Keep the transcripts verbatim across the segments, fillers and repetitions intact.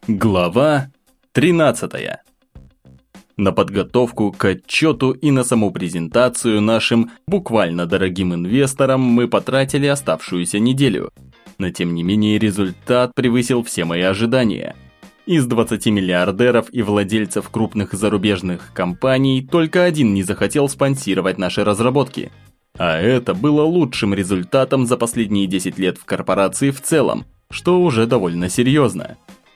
Глава тринадцатая. На подготовку к отчету и на саму презентацию нашим буквально дорогим инвесторам мы потратили оставшуюся неделю. Но тем не менее результат превысил все мои ожидания. Из двадцати миллиардеров и владельцев крупных зарубежных компаний только один не захотел спонсировать наши разработки. А это было лучшим результатом за последние десять лет в корпорации в целом, что уже довольно серьезно.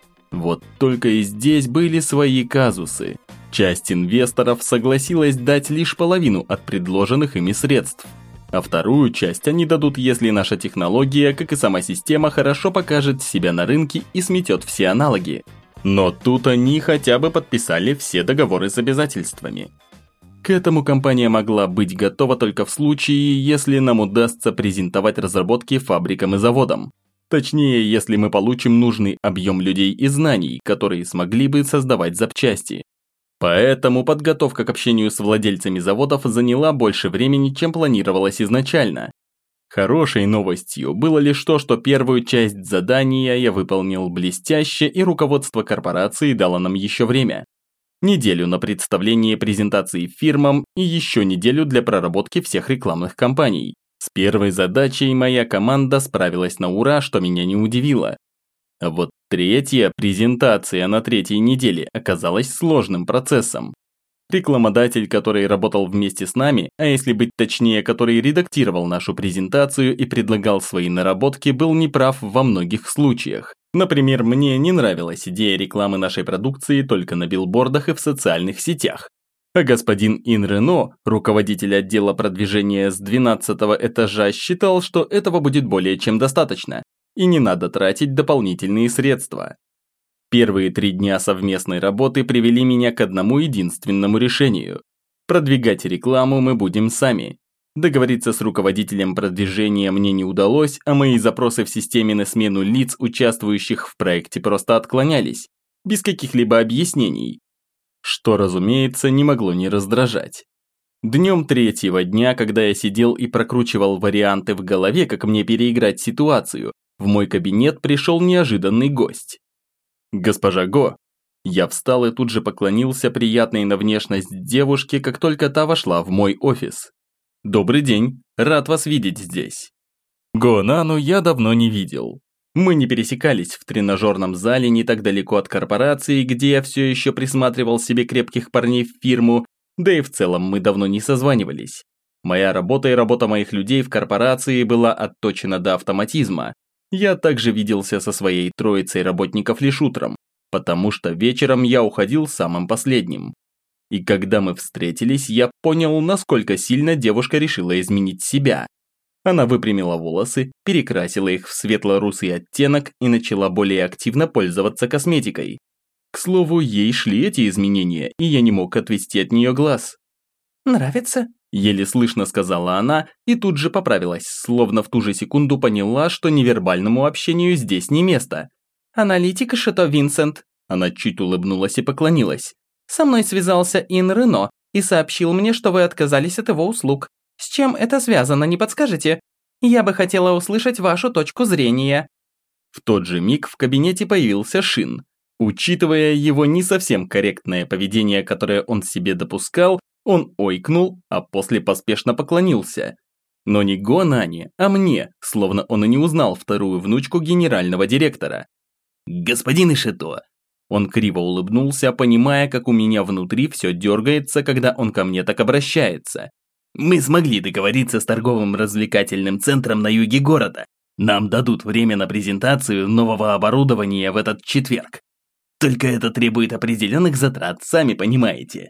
Вот только и здесь были свои казусы. Часть инвесторов согласилась дать лишь половину от предложенных ими средств. А вторую часть они дадут, если наша технология, как и сама система, хорошо покажет себя на рынке и сметет все аналоги. Но тут они хотя бы подписали все договоры с обязательствами. К этому компания могла быть готова только в случае, если нам удастся презентовать разработки фабрикам и заводам. Точнее, если мы получим нужный объем людей и знаний, которые смогли бы создавать запчасти. Поэтому подготовка к общению с владельцами заводов заняла больше времени, чем планировалось изначально. Хорошей новостью было лишь то, что первую часть задания я выполнил блестяще, и руководство корпорации дало нам еще время. Неделю на представление презентации фирмам и еще неделю для проработки всех рекламных кампаний. С первой задачей моя команда справилась на ура, что меня не удивило. А вот третья презентация на третьей неделе оказалась сложным процессом. Рекламодатель, который работал вместе с нами, а если быть точнее, который редактировал нашу презентацию и предлагал свои наработки, был неправ во многих случаях. Например, мне не нравилась идея рекламы нашей продукции только на билбордах и в социальных сетях. А господин Ин Рено, руководитель отдела продвижения с двенадцатого этажа, считал, что этого будет более чем достаточно, и не надо тратить дополнительные средства. Первые три дня совместной работы привели меня к одному единственному решению. Продвигать рекламу мы будем сами. Договориться с руководителем продвижения мне не удалось, а мои запросы в системе на смену лиц, участвующих в проекте, просто отклонялись, без каких-либо объяснений. Что, разумеется, не могло не раздражать. Днем третьего дня, когда я сидел и прокручивал варианты в голове, как мне переиграть ситуацию, в мой кабинет пришел неожиданный гость. «Госпожа Го». Я встал и тут же поклонился приятной на внешность девушке, как только та вошла в мой офис. «Добрый день, рад вас видеть здесь». Го Нану я давно не видел. Мы не пересекались в тренажерном зале не так далеко от корпорации, где я все еще присматривал себе крепких парней в фирму, да и в целом мы давно не созванивались. Моя работа и работа моих людей в корпорации была отточена до автоматизма. Я также виделся со своей троицей работников лишь утром, потому что вечером я уходил самым последним. И когда мы встретились, я понял, насколько сильно девушка решила изменить себя. Она выпрямила волосы, перекрасила их в светло-русый оттенок и начала более активно пользоваться косметикой. К слову, ей шли эти изменения, и я не мог отвести от нее глаз. «Нравится?» – еле слышно сказала она и тут же поправилась, словно в ту же секунду поняла, что невербальному общению здесь не место. «Аналитик Шато Винсент». Она чуть улыбнулась и поклонилась. «Со мной связался Ин Рено и сообщил мне, что вы отказались от его услуг. С чем это связано, не подскажете? Я бы хотела услышать вашу точку зрения». В тот же миг в кабинете появился Шин. Учитывая его не совсем корректное поведение, которое он себе допускал, он ойкнул, а после поспешно поклонился. Но не Го Нане, а мне, словно он и не узнал вторую внучку генерального директора. «Господин Ишито». Он криво улыбнулся, понимая, как у меня внутри все дергается, когда он ко мне так обращается. «Мы смогли договориться с торговым развлекательным центром на юге города. Нам дадут время на презентацию нового оборудования в этот четверг. Только это требует определенных затрат, сами понимаете».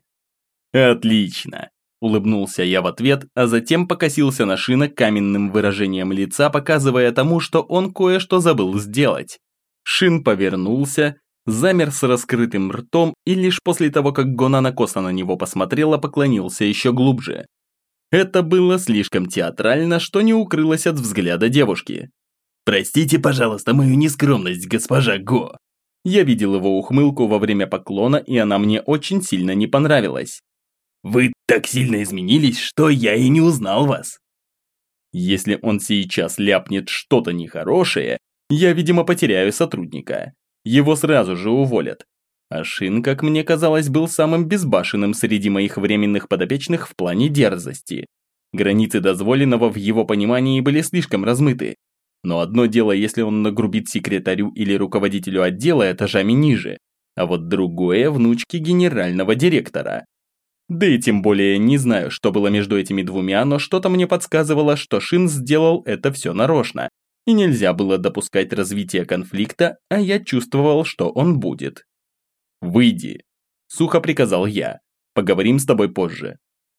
«Отлично», – улыбнулся я в ответ, а затем покосился на Шина каменным выражением лица, показывая тому, что он кое-что забыл сделать. Шин повернулся, замер с раскрытым ртом и лишь после того, как Гонана косо на него посмотрела, поклонился еще глубже. Это было слишком театрально, что не укрылось от взгляда девушки. «Простите, пожалуйста, мою нескромность, госпожа Го». Я видел его ухмылку во время поклона, и она мне очень сильно не понравилась. «Вы так сильно изменились, что я и не узнал вас». Если он сейчас ляпнет что-то нехорошее, я, видимо, потеряю сотрудника. Его сразу же уволят. А Шин, как мне казалось, был самым безбашенным среди моих временных подопечных в плане дерзости. Границы дозволенного в его понимании были слишком размыты. Но одно дело, если он нагрубит секретарю или руководителю отдела этажами ниже, а вот другое – внучке генерального директора. Да и тем более не знаю, что было между этими двумя, но что-то мне подсказывало, что Шин сделал это все нарочно, и нельзя было допускать развития конфликта, а я чувствовал, что он будет. «Выйди», – сухо приказал я, – «поговорим с тобой позже».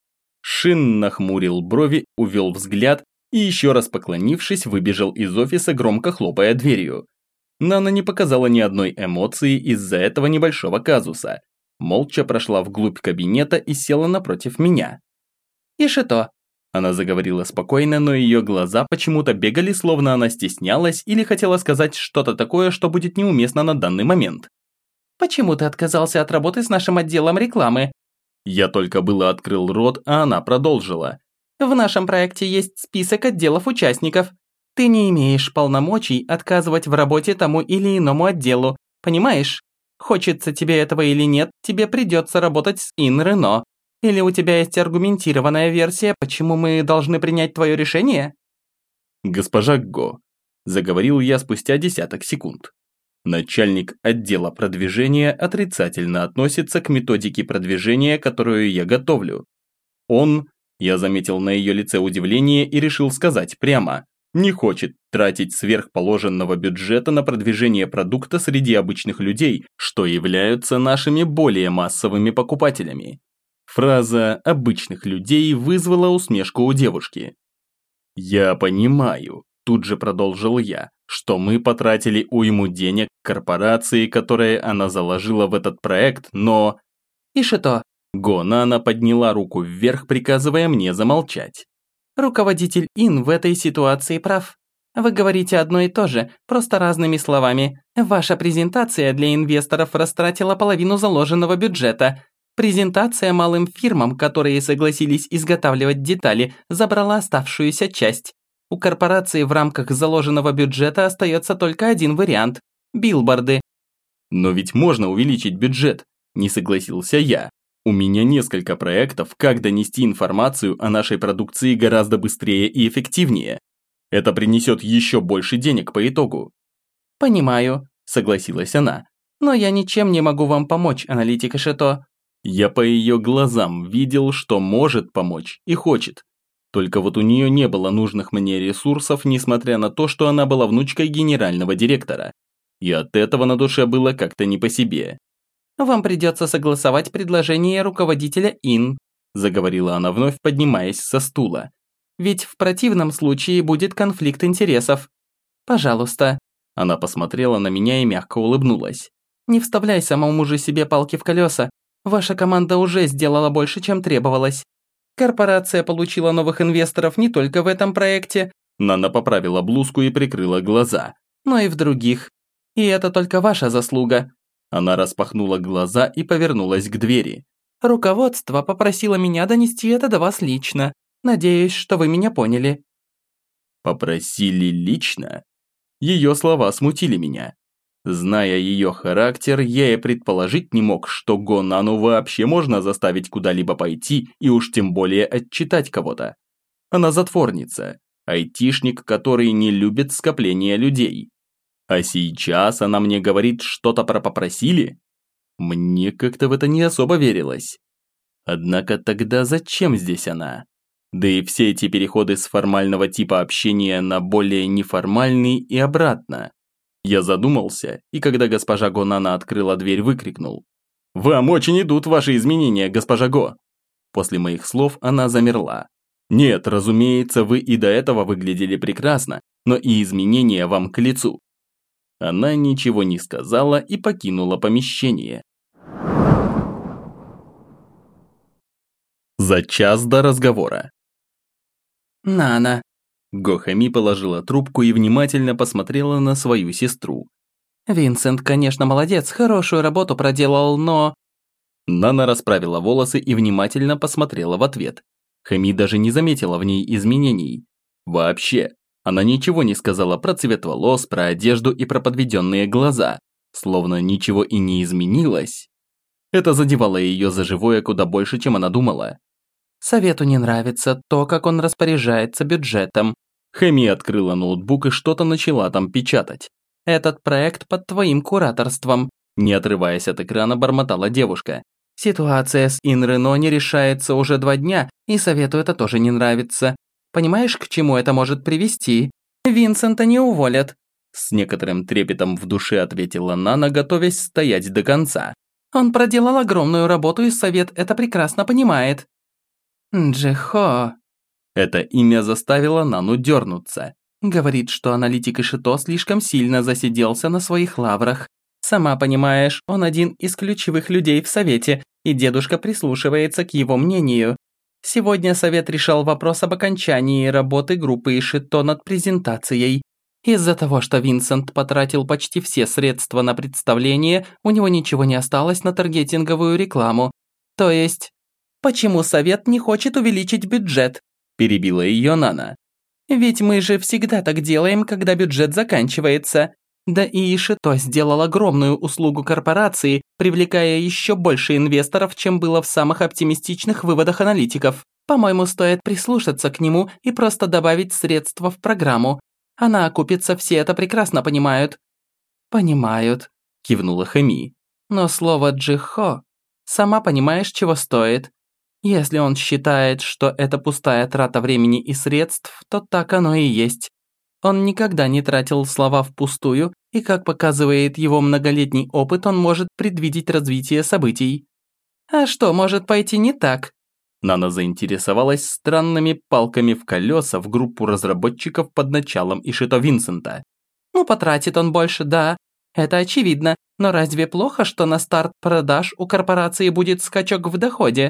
Шин нахмурил брови, увел взгляд и еще раз поклонившись, выбежал из офиса, громко хлопая дверью. Нана не показала ни одной эмоции из-за этого небольшого казуса. Молча прошла вглубь кабинета и села напротив меня. «Ишито», – она заговорила спокойно, но ее глаза почему-то бегали, словно она стеснялась или хотела сказать что-то такое, что будет неуместно на данный момент. «Почему ты отказался от работы с нашим отделом рекламы?» Я только было открыл рот, а она продолжила. «В нашем проекте есть список отделов участников. Ты не имеешь полномочий отказывать в работе тому или иному отделу, понимаешь? Хочется тебе этого или нет, тебе придется работать с Ин Рено. Или у тебя есть аргументированная версия, почему мы должны принять твое решение?» «Госпожа Го», – заговорил я спустя десяток секунд. Начальник отдела продвижения отрицательно относится к методике продвижения, которую я готовлю. Он, я заметил на ее лице удивление и решил сказать прямо, не хочет тратить сверхположенного бюджета на продвижение продукта среди обычных людей, что являются нашими более массовыми покупателями. Фраза «обычных людей» вызвала усмешку у девушки. «Я понимаю», – тут же продолжил я, что мы потратили уйму денег корпорации, которые она заложила в этот проект, но… «Ишито», – Го Нана подняла руку вверх, приказывая мне замолчать. «Руководитель Ин в этой ситуации прав. Вы говорите одно и то же, просто разными словами. Ваша презентация для инвесторов растратила половину заложенного бюджета. Презентация малым фирмам, которые согласились изготавливать детали, забрала оставшуюся часть. У корпорации в рамках заложенного бюджета остается только один вариант – билборды». «Но ведь можно увеличить бюджет», – не согласился я. «У меня несколько проектов, как донести информацию о нашей продукции гораздо быстрее и эффективнее. Это принесет еще больше денег по итогу». «Понимаю», – согласилась она. «Но я ничем не могу вам помочь, аналитик Ишито». Я по ее глазам видел, что может помочь и хочет. Только вот у нее не было нужных мне ресурсов, несмотря на то, что она была внучкой генерального директора. И от этого на душе было как-то не по себе. «Вам придется согласовать предложение руководителя Ин», – заговорила она вновь, поднимаясь со стула. «Ведь в противном случае будет конфликт интересов. Пожалуйста». Она посмотрела на меня и мягко улыбнулась. «Не вставляй самому же себе палки в колеса. Ваша команда уже сделала больше, чем требовалось. Корпорация получила новых инвесторов не только в этом проекте», Нана поправила блузку и прикрыла глаза, «но и в других. И это только ваша заслуга». Она распахнула глаза и повернулась к двери. «Руководство попросило меня донести это до вас лично. Надеюсь, что вы меня поняли». «Попросили лично?» Ее слова смутили меня. Зная ее характер, я и предположить не мог, что Го Нану вообще можно заставить куда-либо пойти и уж тем более отчитать кого-то. Она затворница, айтишник, который не любит скопление людей. А сейчас она мне говорит что-то про «попросили»? Мне как-то в это не особо верилось. Однако тогда зачем здесь она? Да и все эти переходы с формального типа общения на более неформальный и обратно. Я задумался, и когда госпожа Го Нана открыла дверь, выкрикнул: «Вам очень идут ваши изменения, госпожа Го!» После моих слов она замерла. «Нет, разумеется, вы и до этого выглядели прекрасно, но и изменения вам к лицу». Она ничего не сказала и покинула помещение. За час до разговора. «Нана». Го Хэми положила трубку и внимательно посмотрела на свою сестру. «Винсент, конечно, молодец, хорошую работу проделал, но…» Нана расправила волосы и внимательно посмотрела в ответ. Хэми даже не заметила в ней изменений. Вообще, она ничего не сказала про цвет волос, про одежду и про подведенные глаза. словно ничего и не изменилось. Это задевало ее за живое куда больше, чем она думала. Совету не нравится то, как он распоряжается бюджетом. Хэми открыла ноутбук и что-то начала там печатать. Этот проект под твоим кураторством. Не отрываясь от экрана, бормотала девушка. Ситуация с Ин Рено не решается уже два дня, и совету это тоже не нравится. Понимаешь, к чему это может привести? Винсента не уволят. С некоторым трепетом в душе ответила Нана, готовясь стоять до конца. Он проделал огромную работу, и совет это прекрасно понимает. Джихо. Это имя заставило Нану дернуться. Говорит, что аналитик Ишито слишком сильно засиделся на своих лаврах. Сама понимаешь, он один из ключевых людей в совете, и дедушка прислушивается к его мнению. Сегодня совет решал вопрос об окончании работы группы Ишито над презентацией. Из-за того, что Винсент потратил почти все средства на представление, у него ничего не осталось на таргетинговую рекламу. То есть, почему совет не хочет увеличить бюджет? Перебила ее Нана. Ведь мы же всегда так делаем, когда бюджет заканчивается. Да и Ишито сделал огромную услугу корпорации, привлекая еще больше инвесторов, чем было в самых оптимистичных выводах аналитиков. По-моему, стоит прислушаться к нему и просто добавить средства в программу. Она окупится, все это прекрасно понимают». «Понимают», – кивнула Хэми. «Но слово «джихо» сама понимаешь, чего стоит. Если он считает, что это пустая трата времени и средств, то так оно и есть. Он никогда не тратил слова впустую, и, как показывает его многолетний опыт, он может предвидеть развитие событий». «А что может пойти не так?» Нана заинтересовалась странными палками в колеса в группу разработчиков под началом Ишито Винсента. «Ну, потратит он больше, да. Это очевидно. Но разве плохо, что на старт продаж у корпорации будет скачок в доходе?»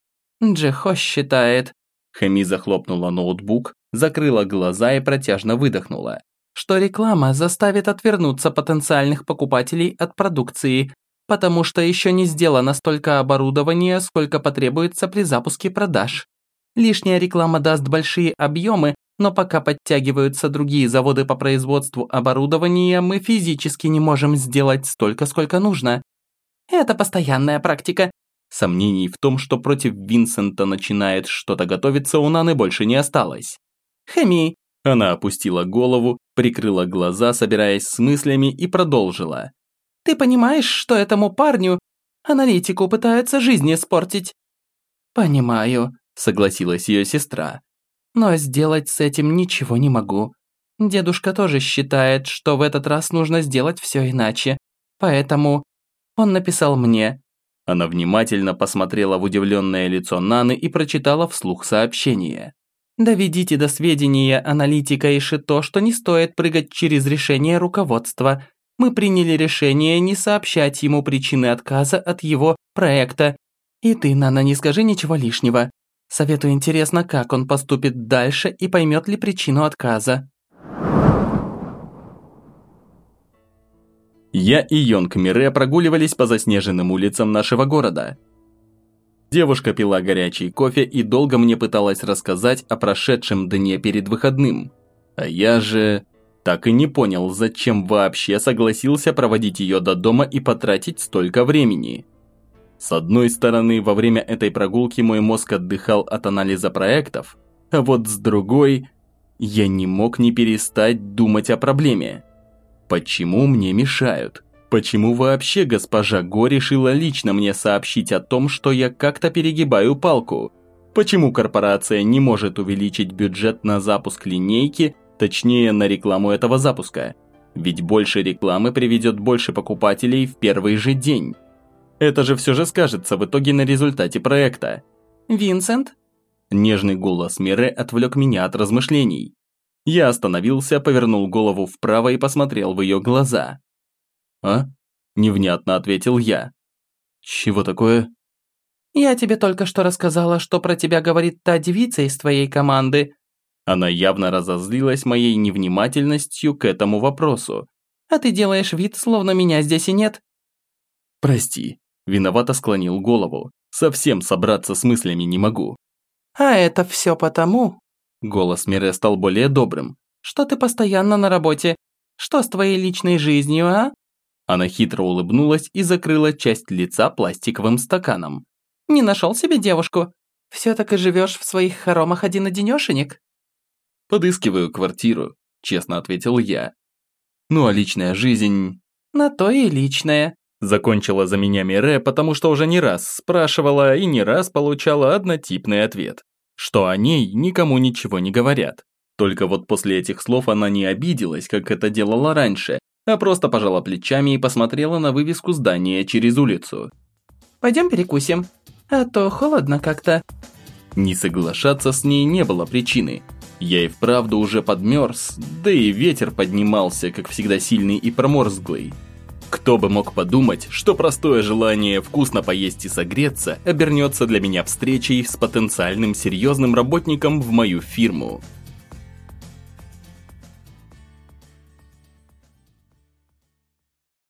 Джихо считает. Хэми захлопнула ноутбук, закрыла глаза и протяжно выдохнула. Что реклама заставит отвернуться потенциальных покупателей от продукции, потому что еще не сделано столько оборудования, сколько потребуется при запуске продаж. Лишняя реклама даст большие объемы, но пока подтягиваются другие заводы по производству оборудования, мы физически не можем сделать столько, сколько нужно. Это постоянная практика. Сомнений в том, что против Винсента начинает что-то готовиться, у Наны больше не осталось. Хэми. Она опустила голову, прикрыла глаза, собираясь с мыслями, и продолжила. «Ты понимаешь, что этому парню, аналитику, пытаются жизнь испортить?» «Понимаю», – согласилась ее сестра. «Но сделать с этим ничего не могу. Дедушка тоже считает, что в этот раз нужно сделать все иначе. Поэтому он написал мне». Она внимательно посмотрела в удивленное лицо Наны и прочитала вслух сообщение. «Доведите до сведения аналитика Ишито, что не стоит прыгать через решение руководства. Мы приняли решение не сообщать ему причины отказа от его проекта. И ты, Нана, не скажи ничего лишнего. Совету интересно, как он поступит дальше и поймет ли причину отказа». Я и Йонг Мире прогуливались по заснеженным улицам нашего города. Девушка пила горячий кофе и долго мне пыталась рассказать о прошедшем дне перед выходным. А я же так и не понял, зачем вообще согласился проводить ее до дома и потратить столько времени. С одной стороны, во время этой прогулки мой мозг отдыхал от анализа проектов, а вот с другой, я не мог не перестать думать о проблеме. Почему мне мешают? Почему вообще госпожа Го решила лично мне сообщить о том, что я как-то перегибаю палку? Почему корпорация не может увеличить бюджет на запуск линейки, точнее на рекламу этого запуска? Ведь больше рекламы приведет больше покупателей в первый же день. Это же все же скажется в итоге на результате проекта. «Винсент?» Нежный голос Мире отвлек меня от размышлений. Я остановился, повернул голову вправо и посмотрел в ее глаза. «А?» – невнятно ответил я. «Чего такое?» «Я тебе только что рассказала, что про тебя говорит та девица из твоей команды». Она явно разозлилась моей невнимательностью к этому вопросу. «А ты делаешь вид, словно меня здесь и нет». «Прости», – виновато склонил голову. «Совсем собраться с мыслями не могу». «А это все потому...» Голос Мире стал более добрым. «Что ты постоянно на работе? Что с твоей личной жизнью, а?» Она хитро улыбнулась и закрыла часть лица пластиковым стаканом. «Не нашел себе девушку? Все так и живешь в своих хоромах один-одинешенек?» «Подыскиваю квартиру», – честно ответил я. «Ну а личная жизнь...» «На то и личная», – закончила за меня Мире, потому что уже не раз спрашивала и не раз получала однотипный ответ, что о ней никому ничего не говорят. Только вот после этих слов она не обиделась, как это делала раньше, а просто пожала плечами и посмотрела на вывеску здания через улицу. «Пойдем перекусим, а то холодно как-то». Не соглашаться с ней не было причины. Я и вправду уже подмерз, да и ветер поднимался, как всегда сильный и проморзглый. Кто бы мог подумать, что простое желание вкусно поесть и согреться обернется для меня встречей с потенциальным серьезным работником в мою фирму.